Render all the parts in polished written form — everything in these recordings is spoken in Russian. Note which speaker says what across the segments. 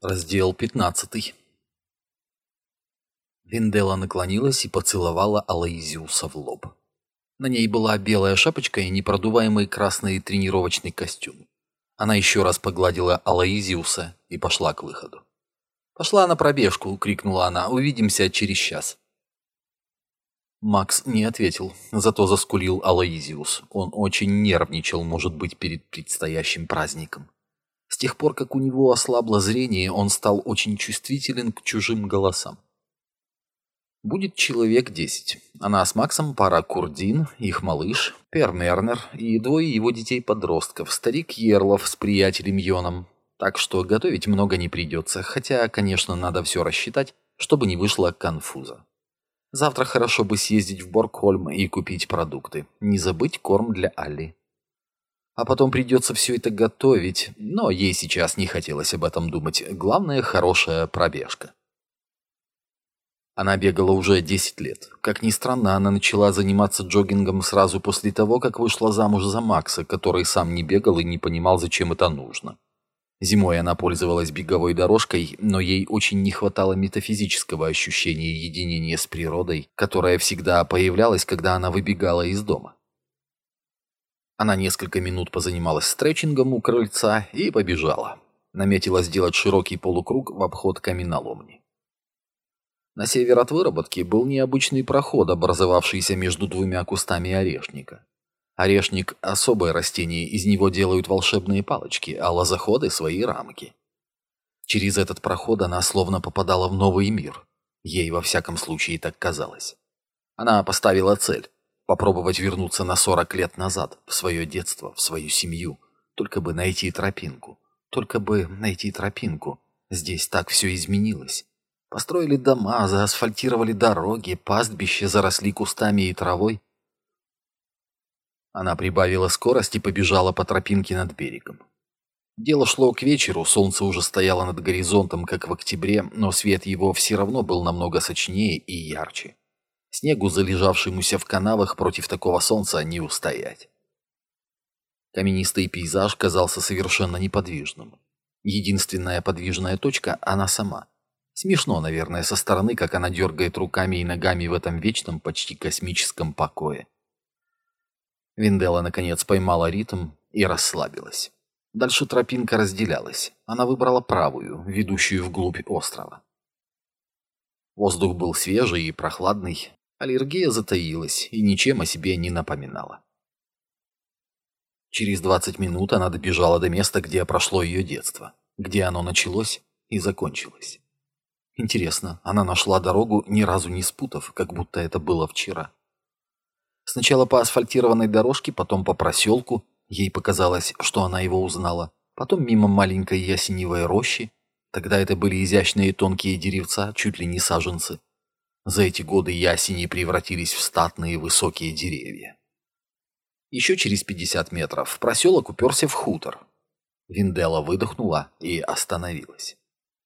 Speaker 1: Раздел 15. Винделла наклонилась и поцеловала Алоизиуса в лоб. На ней была белая шапочка и непродуваемый красный тренировочный костюм. Она еще раз погладила Алоизиуса и пошла к выходу. «Пошла на пробежку!» — крикнула она. «Увидимся через час!» Макс не ответил, зато заскулил Алоизиус. Он очень нервничал, может быть, перед предстоящим праздником. С тех пор, как у него ослабло зрение, он стал очень чувствителен к чужим голосам. Будет человек 10. Она с Максом, пара Курдин, их малыш, Пер Мернер и двое его детей-подростков, старик Ерлов с приятелем Йоном. Так что готовить много не придется, хотя, конечно, надо все рассчитать, чтобы не вышло конфуза. Завтра хорошо бы съездить в Боргхольм и купить продукты. Не забыть корм для Алли. А потом придется все это готовить, но ей сейчас не хотелось об этом думать. Главное, хорошая пробежка. Она бегала уже 10 лет. Как ни странно, она начала заниматься джогингом сразу после того, как вышла замуж за Макса, который сам не бегал и не понимал, зачем это нужно. Зимой она пользовалась беговой дорожкой, но ей очень не хватало метафизического ощущения единения с природой, которое всегда появлялось, когда она выбегала из дома. Она несколько минут позанималась стретчингом у крыльца и побежала. Наметила сделать широкий полукруг в обход каменоломни. На север от выработки был необычный проход, образовавшийся между двумя кустами орешника. Орешник – особое растение, из него делают волшебные палочки, а лозоходы – свои рамки. Через этот проход она словно попадала в новый мир. Ей во всяком случае так казалось. Она поставила цель – попробовать вернуться на 40 лет назад, в свое детство, в свою семью. Только бы найти тропинку. Только бы найти тропинку. Здесь так все изменилось. Построили дома, заасфальтировали дороги, пастбища заросли кустами и травой. Она прибавила скорость и побежала по тропинке над берегом. Дело шло к вечеру, солнце уже стояло над горизонтом, как в октябре, но свет его все равно был намного сочнее и ярче. Снегу, залежавшемуся в канавах, против такого солнца не устоять. Каменистый пейзаж казался совершенно неподвижным. Единственная подвижная точка – она сама. Смешно, наверное, со стороны, как она дергает руками и ногами в этом вечном, почти космическом покое. Винделла, наконец, поймала ритм и расслабилась. Дальше тропинка разделялась. Она выбрала правую, ведущую вглубь острова. Воздух был свежий и прохладный. Аллергия затаилась и ничем о себе не напоминала. Через 20 минут она добежала до места, где прошло ее детство, где оно началось и закончилось. Интересно, она нашла дорогу, ни разу не спутав, как будто это было вчера. Сначала по асфальтированной дорожке, потом по проселку. Ей показалось, что она его узнала. Потом мимо маленькой ясеневой рощи. Тогда это были изящные тонкие деревца, чуть ли не саженцы. За эти годы ясени превратились в статные высокие деревья. Еще через 50 метров в проселок уперся в хутор. Винделла выдохнула и остановилась.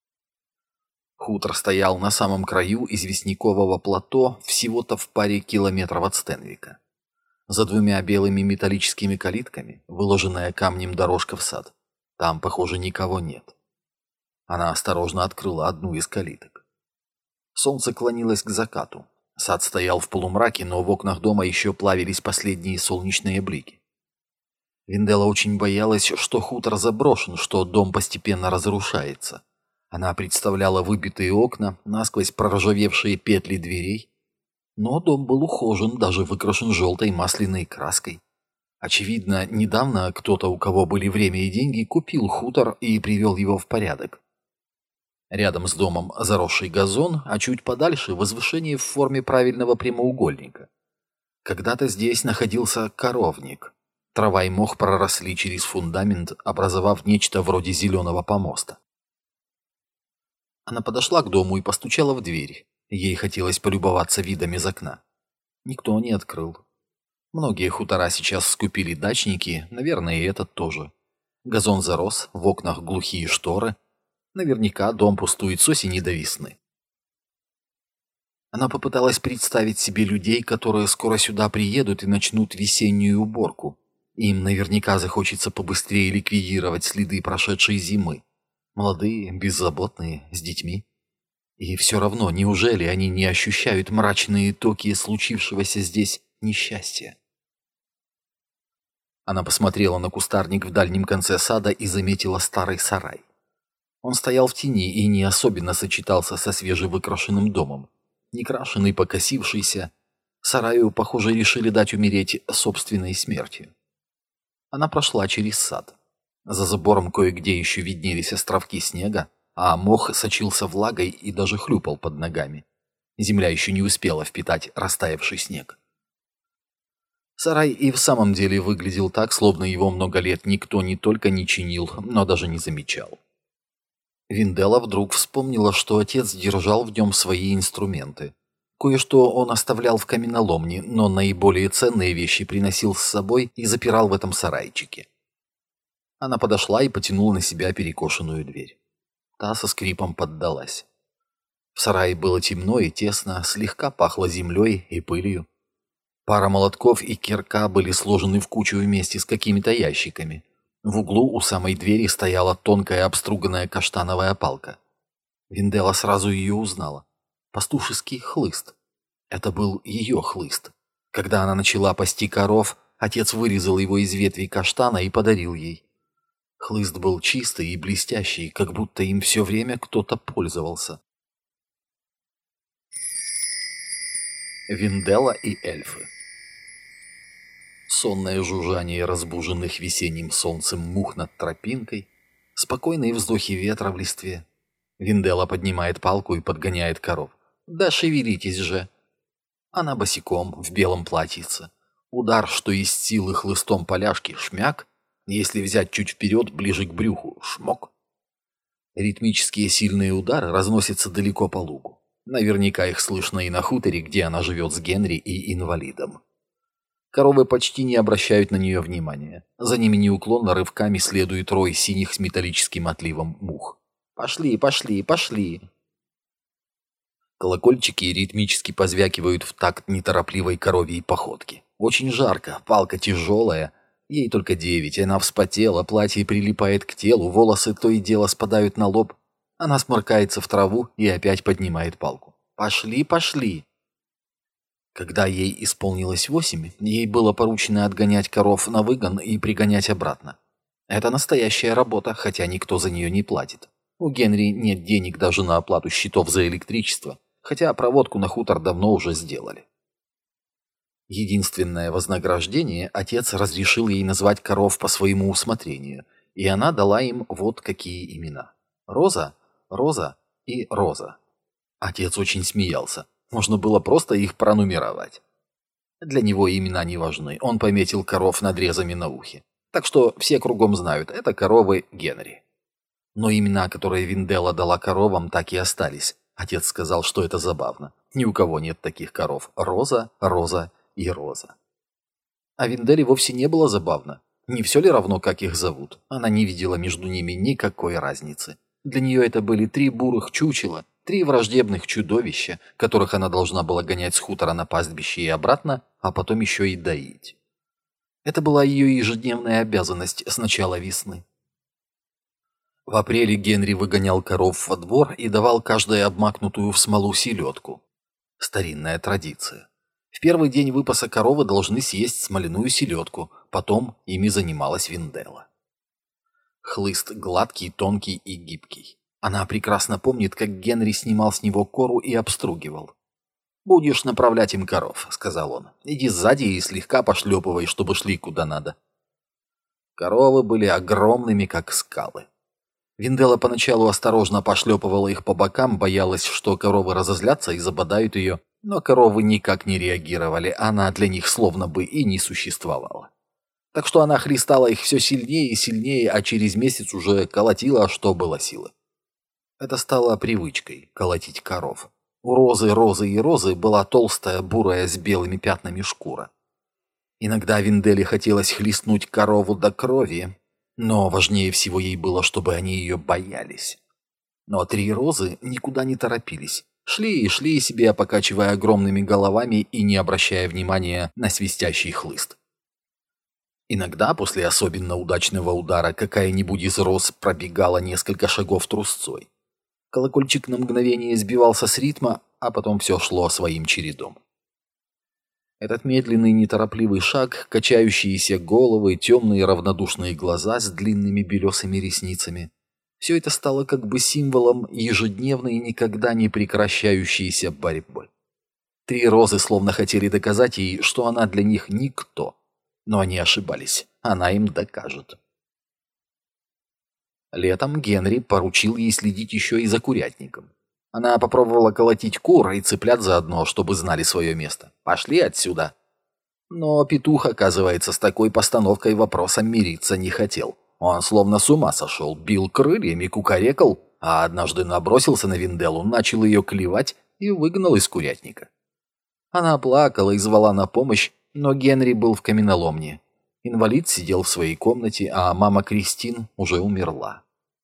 Speaker 1: Хутор стоял на самом краю известнякового плато, всего-то в паре километров от Стенвика. За двумя белыми металлическими калитками, выложенная камнем дорожка в сад. Там, похоже, никого нет. Она осторожно открыла одну из калиток. Солнце клонилось к закату. Сад стоял в полумраке, но в окнах дома еще плавились последние солнечные блики. Винделла очень боялась, что хутор заброшен, что дом постепенно разрушается. Она представляла выбитые окна, насквозь проржавевшие петли дверей. Но дом был ухожен, даже выкрашен желтой масляной краской. Очевидно, недавно кто-то, у кого были время и деньги, купил хутор и привел его в порядок. Рядом с домом заросший газон, а чуть подальше возвышение в форме правильного прямоугольника. Когда-то здесь находился коровник. Трава и мох проросли через фундамент, образовав нечто вроде зеленого помоста. Она подошла к дому и постучала в дверь. Ей хотелось полюбоваться видами из окна. Никто не открыл. Многие хутора сейчас скупили дачники, наверное, и этот тоже. Газон зарос, в окнах глухие шторы. Наверняка дом пустует с осени до весны. Она попыталась представить себе людей, которые скоро сюда приедут и начнут весеннюю уборку. Им наверняка захочется побыстрее ликвидировать следы прошедшей зимы. Молодые, беззаботные, с детьми. И все равно, неужели они не ощущают мрачные токи случившегося здесь несчастья? Она посмотрела на кустарник в дальнем конце сада и заметила старый сарай. Он стоял в тени и не особенно сочетался со свежевыкрашенным домом. Некрашенный, покосившийся. Сараю, похоже, решили дать умереть собственной смертью. Она прошла через сад. За забором кое-где еще виднелись островки снега, а мох сочился влагой и даже хлюпал под ногами. Земля еще не успела впитать растаявший снег. Сарай и в самом деле выглядел так, словно его много лет никто не только не чинил, но даже не замечал. Винделла вдруг вспомнила, что отец держал в нем свои инструменты. Кое-что он оставлял в каменоломне, но наиболее ценные вещи приносил с собой и запирал в этом сарайчике. Она подошла и потянула на себя перекошенную дверь. Та со скрипом поддалась. В сарае было темно и тесно, слегка пахло землей и пылью. Пара молотков и кирка были сложены в кучу вместе с какими-то ящиками. В углу у самой двери стояла тонкая обструганная каштановая палка. Винделла сразу ее узнала. Пастушеский хлыст. Это был ее хлыст. Когда она начала пасти коров, отец вырезал его из ветвей каштана и подарил ей. Хлыст был чистый и блестящий, как будто им все время кто-то пользовался. Винделла и эльфы. Сонное жужжание разбуженных весенним солнцем мух над тропинкой, спокойные вздохи ветра в листве. Винделла поднимает палку и подгоняет коров. «Да шевелитесь же!» Она босиком, в белом платьице. Удар, что из силы хлыстом поляшки, шмяк. Если взять чуть вперед, ближе к брюху, шмок. Ритмические сильные удары разносятся далеко по лугу. Наверняка их слышно и на хуторе, где она живет с Генри и инвалидом. Коровы почти не обращают на нее внимания. За ними неуклонно рывками следует рой синих с металлическим отливом мух. «Пошли, пошли, пошли!» Колокольчики ритмически позвякивают в такт неторопливой коровьей походки. Очень жарко, палка тяжелая. Ей только 9, она вспотела, платье прилипает к телу, волосы то и дело спадают на лоб. Она сморкается в траву и опять поднимает палку. «Пошли, пошли!» Когда ей исполнилось 8, ей было поручено отгонять коров на выгон и пригонять обратно. Это настоящая работа, хотя никто за нее не платит. У Генри нет денег даже на оплату счетов за электричество, хотя проводку на хутор давно уже сделали. Единственное вознаграждение отец разрешил ей назвать коров по своему усмотрению, и она дала им вот какие имена. Роза, Роза и Роза. Отец очень смеялся. Можно было просто их пронумеровать. Для него имена не важны. Он пометил коров надрезами на ухе. Так что все кругом знают, это коровы Генри. Но имена, которые Винделла дала коровам, так и остались. Отец сказал, что это забавно. Ни у кого нет таких коров. Роза, Роза и Роза. А Винделле вовсе не было забавно. Не все ли равно, как их зовут? Она не видела между ними никакой разницы. Для нее это были 3 бурых чучела, 3 враждебных чудовища, которых она должна была гонять с хутора на пастбище и обратно, а потом еще и доить. Это была ее ежедневная обязанность с начала весны. В апреле Генри выгонял коров во двор и давал каждой обмакнутую в смолу селедку. Старинная традиция. В первый день выпаса коровы должны съесть смоляную селедку, потом ими занималась Винделла. Хлыст гладкий, тонкий и гибкий. Она прекрасно помнит, как Генри снимал с него кору и обстругивал. «Будешь направлять им коров», — сказал он. «Иди сзади и слегка пошлепывай, чтобы шли куда надо». Коровы были огромными, как скалы. Винделла поначалу осторожно пошлепывала их по бокам, боялась, что коровы разозлятся и забодают ее, но коровы никак не реагировали, она для них словно бы и не существовала. Так что она хлестала их все сильнее и сильнее, а через месяц уже колотила, что было силы. Это стало привычкой — колотить коров. У Розы, Розы и Розы была толстая, бурая с белыми пятнами шкура. Иногда Винделле хотелось хлестнуть корову до крови, но важнее всего ей было, чтобы они ее боялись. Но 3 Розы никуда не торопились. Шли и шли себе, покачивая огромными головами и не обращая внимания на свистящий хлыст. Иногда после особенно удачного удара какая-нибудь из роз пробегала несколько шагов трусцой. Колокольчик на мгновение сбивался с ритма, а потом все шло своим чередом. Этот медленный неторопливый шаг, качающиеся головы, темные равнодушные глаза с длинными белесыми ресницами — все это стало как бы символом ежедневной и никогда не прекращающейся борьбы. Три розы словно хотели доказать ей, что она для них никто. Но они ошибались. Она им докажет. Летом Генри поручил ей следить еще и за курятником. Она попробовала колотить кур и цыплят заодно, чтобы знали свое место. «Пошли отсюда!» Но петух, оказывается, с такой постановкой вопроса мириться не хотел. Он словно с ума сошел, бил крыльями, кукарекал, а однажды набросился на Винделлу, начал ее клевать и выгнал из курятника. Она плакала и звала на помощь, но Генри был в каменоломне. Инвалид сидел в своей комнате, а мама Кристин уже умерла.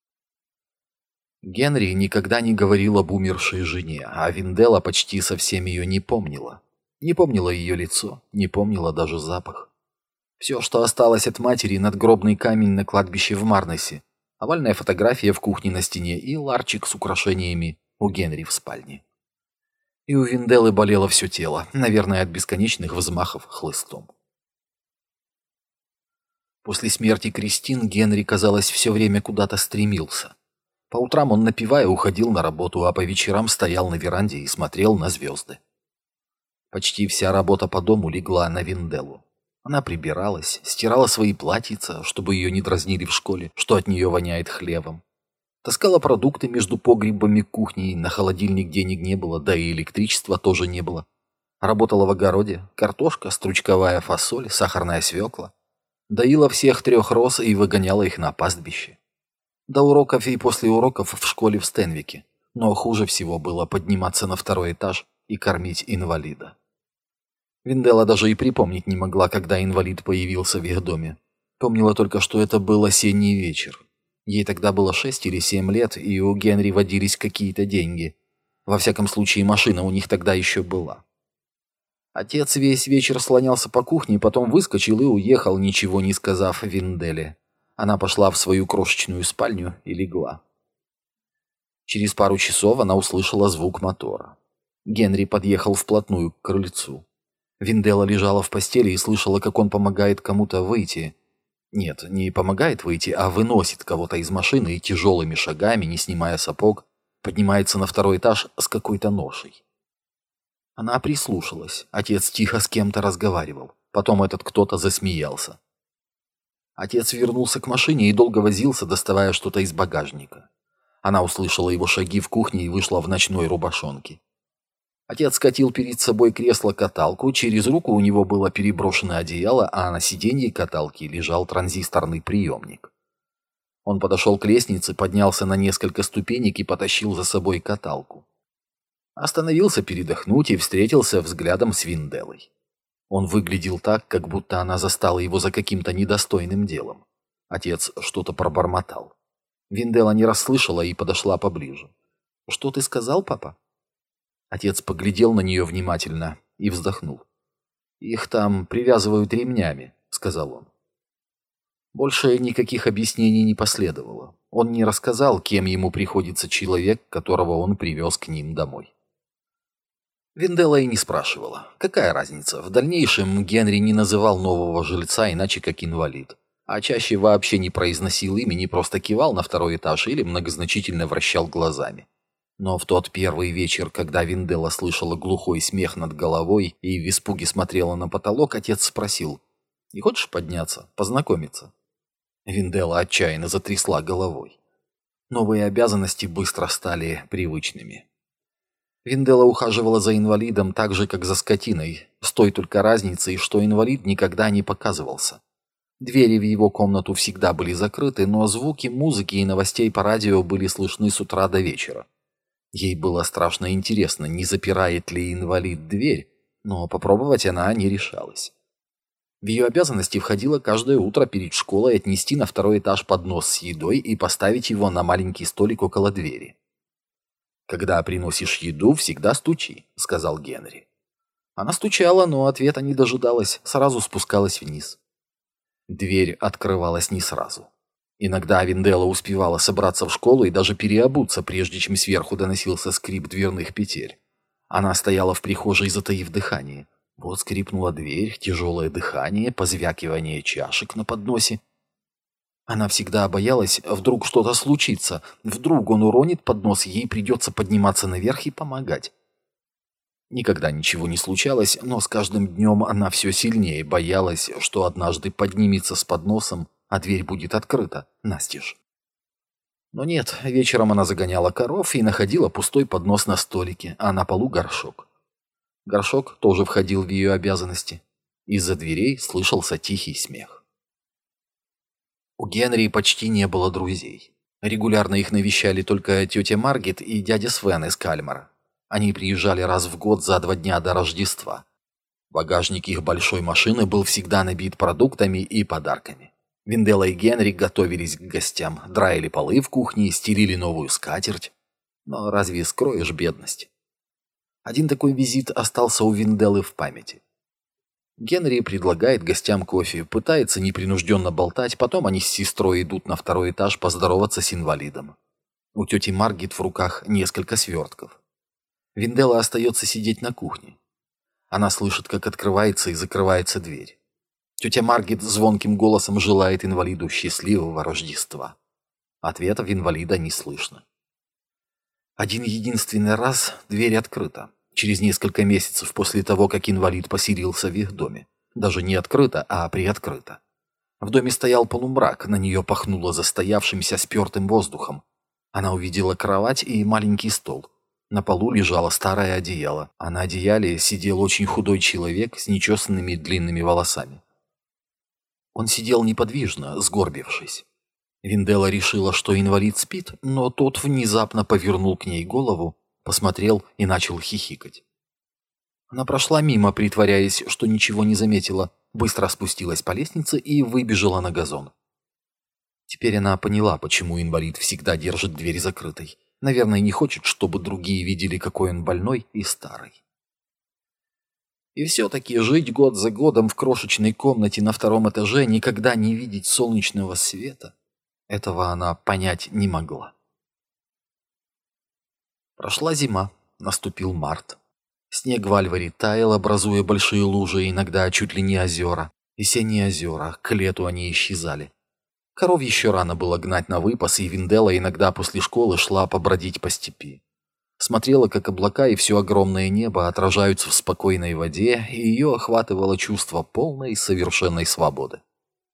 Speaker 1: Генри никогда не говорил об умершей жене, а Винделла почти совсем ее не помнила. Не помнила ее лицо, не помнила даже запах. Все, что осталось от матери, надгробный камень на кладбище в Марнесе, овальная фотография в кухне на стене и ларчик с украшениями у Генри в спальне. И у Винделлы болело все тело, наверное, от бесконечных взмахов хлыстом. После смерти Кристин Генри, казалось, все время куда-то стремился. По утрам он, напевая, уходил на работу, а по вечерам стоял на веранде и смотрел на звезды. Почти вся работа по дому легла на Винделлу. Она прибиралась, стирала свои платьица, чтобы ее не дразнили в школе, что от нее воняет хлебом. Таскала продукты между погребами кухней, на холодильник денег не было, да и электричества тоже не было. Работала в огороде, картошка, стручковая фасоль, сахарная свекла. Доила всех 3 роз и выгоняла их на пастбище. До уроков и после уроков в школе в Стенвике. Но хуже всего было подниматься на 2-й этаж и кормить инвалида. Винделла даже и припомнить не могла, когда инвалид появился в их доме. Помнила только, что это был осенний вечер. Ей тогда было 6 или 7 лет, и у Генри водились какие-то деньги. Во всяком случае, машина у них тогда еще была. Отец весь вечер слонялся по кухне, потом выскочил и уехал, ничего не сказав Винделле. Она пошла в свою крошечную спальню и легла. Через пару часов она услышала звук мотора. Генри подъехал вплотную к крыльцу. Винделла лежала в постели и слышала, как он помогает кому-то выйти. Нет, не помогает выйти, а выносит кого-то из машины и тяжелыми шагами, не снимая сапог, поднимается на 2-й этаж с какой-то ношей. Она прислушалась. Отец тихо с кем-то разговаривал. Потом этот кто-то засмеялся. Отец вернулся к машине и долго возился, доставая что-то из багажника. Она услышала его шаги в кухне и вышла в ночной рубашонке. Отец катил перед собой кресло-каталку, через руку у него было переброшено одеяло, а на сиденье каталки лежал транзисторный приемник. Он подошел к лестнице, поднялся на несколько ступенек и потащил за собой каталку. Остановился передохнуть и встретился взглядом с Винделлой. Он выглядел так, как будто она застала его за каким-то недостойным делом. Отец что-то пробормотал. Винделла не расслышала и подошла поближе. «Что ты сказал, папа?» Отец поглядел на нее внимательно и вздохнул. «Их там привязывают ремнями», — сказал он. Больше никаких объяснений не последовало. Он не рассказал, кем ему приходится человек, которого он привез к ним домой. Винделла и не спрашивала. Какая разница? В дальнейшем Генри не называл нового жильца иначе как инвалид. А чаще вообще не произносил имени, просто кивал на 2-й этаж или многозначительно вращал глазами. Но в тот первый вечер, когда Винделла слышала глухой смех над головой и в испуге смотрела на потолок, отец спросил: «Не хочешь подняться, познакомиться?» Винделла отчаянно затрясла головой. Новые обязанности быстро стали привычными. Винделла ухаживала за инвалидом так же, как за скотиной, с той только разницей, что инвалид никогда не показывался. Двери в его комнату всегда были закрыты, но звуки музыки и новостей по радио были слышны с утра до вечера. Ей было страшно интересно, не запирает ли инвалид дверь, но попробовать она не решалась. В ее обязанности входило каждое утро перед школой отнести на 2-й этаж поднос с едой и поставить его на маленький столик около двери. «Когда приносишь еду, всегда стучи», — сказал Генри. Она стучала, но ответа не дожидалась, сразу спускалась вниз. Дверь открывалась не сразу. Иногда Винделла успевала собраться в школу и даже переобуться, прежде чем сверху доносился скрип дверных петель. Она стояла в прихожей, затаив дыхание. Вот скрипнула дверь, тяжелое дыхание, позвякивание чашек на подносе. Она всегда боялась, вдруг что-то случится, вдруг он уронит поднос, ей придется подниматься наверх и помогать. Никогда ничего не случалось, но с каждым днем она все сильнее боялась, что однажды поднимется с подносом, а дверь будет открыта, настежь. Но нет, вечером она загоняла коров и находила пустой поднос на столике, а на полу горшок. Горшок тоже входил в ее обязанности. Из-за дверей слышался тихий смех. У Генри почти не было друзей. Регулярно их навещали только тетя Маргет и дядя Свен из Кальмара. Они приезжали раз в год за 2 дня до Рождества. Багажник их большой машины был всегда набит продуктами и подарками. Винделла и Генри готовились к гостям, драили полы в кухне, стелили новую скатерть. Но разве скроешь бедность? Один такой визит остался у Винделлы в памяти. Генри предлагает гостям кофе, пытается непринужденно болтать, потом они с сестрой идут на 2-й этаж поздороваться с инвалидом. У тети Маргет в руках несколько свертков. Винделла остается сидеть на кухне. Она слышит, как открывается и закрывается дверь. Тетя Маргет звонким голосом желает инвалиду счастливого Рождества. Ответов инвалида не слышно. Один единственный раз дверь открыта. Через несколько месяцев после того, как инвалид поселился в их доме. Даже не открыто, а приоткрыто. В доме стоял полумрак, на нее пахнуло застоявшимся спертым воздухом. Она увидела кровать и маленький стол. На полу лежало старое одеяло, а на одеяле сидел очень худой человек с нечесанными длинными волосами. Он сидел неподвижно, сгорбившись. Винделла решила, что инвалид спит, но тот внезапно повернул к ней голову, посмотрел и начал хихикать. Она прошла мимо, притворяясь, что ничего не заметила, быстро спустилась по лестнице и выбежала на газон. Теперь она поняла, почему инвалид всегда держит дверь закрытой. Наверное, не хочет, чтобы другие видели, какой он больной и старый. И все-таки жить год за годом в крошечной комнате на 2-м этаже, никогда не видеть солнечного света, этого она понять не могла. Прошла зима, наступил март. Снег в Альваре таял, образуя большие лужи, иногда чуть ли не озера. Весенние озера, к лету они исчезали. Коров еще рано было гнать на выпас, и Винделла иногда после школы шла побродить по степи. Смотрела, как облака и все огромное небо отражаются в спокойной воде, и ее охватывало чувство полной совершенной свободы.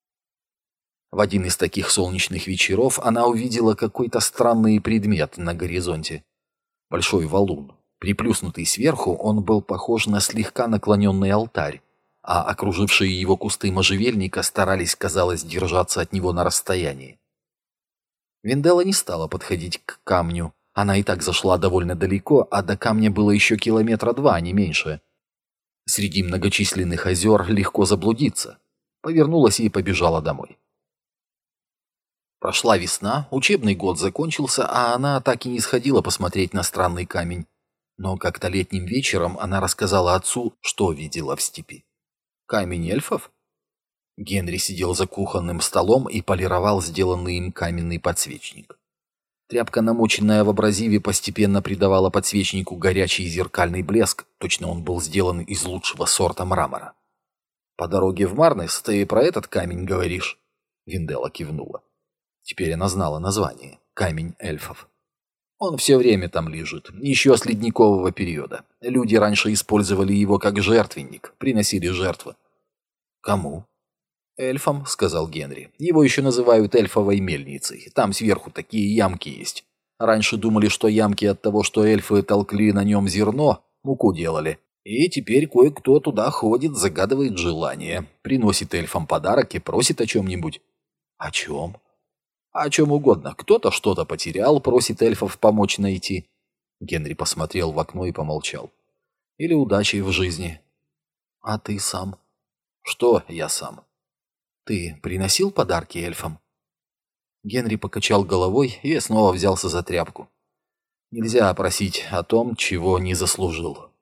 Speaker 1: В один из таких солнечных вечеров она увидела какой-то странный предмет на горизонте. Большой валун. Приплюснутый сверху, он был похож на слегка наклоненный алтарь, а окружившие его кусты можжевельника старались, казалось, держаться от него на расстоянии. Винделла не стала подходить к камню. Она и так зашла довольно далеко, а до камня было еще 2 километра, не меньше. Среди многочисленных озер легко заблудиться. Повернулась и побежала домой. Прошла весна, учебный год закончился, а она так и не сходила посмотреть на странный камень. Но как-то летним вечером она рассказала отцу, что видела в степи. Камень эльфов? Генри сидел за кухонным столом и полировал сделанный им каменный подсвечник. Тряпка, намоченная в абразиве, постепенно придавала подсвечнику горячий зеркальный блеск, точно он был сделан из лучшего сорта мрамора. «По дороге в Марнес ты про этот камень говоришь?» Винделла кивнула. Теперь она знала название — камень эльфов. Он все время там лежит, еще с ледникового периода. Люди раньше использовали его как жертвенник, приносили жертвы. Кому? Эльфам, сказал Генри. Его еще называют эльфовой мельницей. Там сверху такие ямки есть. Раньше думали, что ямки от того, что эльфы толкли на нем зерно, муку делали. И теперь кое-кто туда ходит, загадывает желание, приносит эльфам подарок и просит о чем-нибудь. О чем? О чем угодно. Кто-то что-то потерял, просит эльфов помочь найти. Генри посмотрел в окно и помолчал. Или удачи в жизни. А ты сам? Что я сам? Ты приносил подарки эльфам? Генри покачал головой и снова взялся за тряпку. Нельзя просить о том, чего не заслужил.